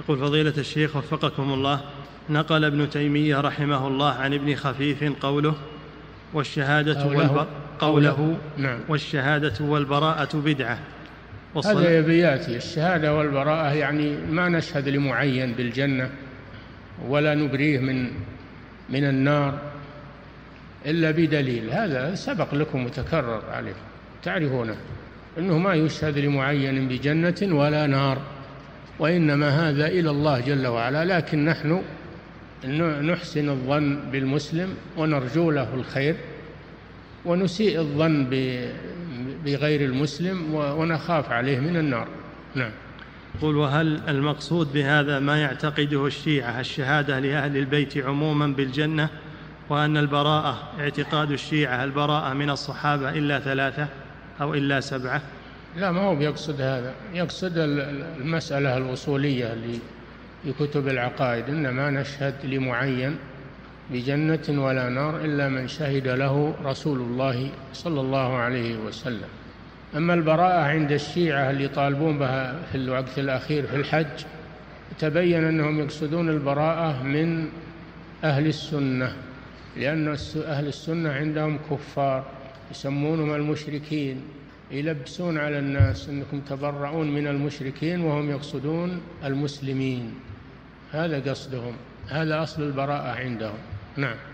يقول فضيلة الشيخ وفقكم الله، نقل ابن تيمية رحمه الله عن ابن خفيف والشهادة والبراءة بدعة. هذا يبياتي الشهادة والبراءة، يعني ما نشهد لمعين بالجنة ولا نبريه من النار إلا بدليل. هذا سبق لكم وتكرر عليكم، تعرفونه أنه ما يشهد لمعين بجنة ولا نار، وإنما هذا إلى الله جل وعلا. لكن نحن نحسن الظن بالمسلم ونرجو له الخير، ونسيء الظن بغير المسلم ونخاف عليه من النار. نعم. قل وهل المقصود بهذا ما يعتقده الشيعة الشهادة لأهل البيت عموما بالجنة، وأن البراءة اعتقاد الشيعة البراءة من الصحابة إلا 3 أو إلا 7؟ لا، ما هو يقصد هذا، يقصد المسألة الأصولية اللي في كتب العقائد، إنما نشهد لمعين بجنة ولا نار إلا من شهد له رسول الله صلى الله عليه وسلم. أما البراءة عند الشيعة اللي طالبون بها في الوقت الأخير في الحج، تبين أنهم يقصدون البراءة من أهل السنة، لأن أهل السنة عندهم كفار يسمونهم المشركين، يلبسون على الناس أنكم تبرؤون من المشركين وهم يقصدون المسلمين. هذا قصدهم، هذا أصل البراءة عندهم. نعم.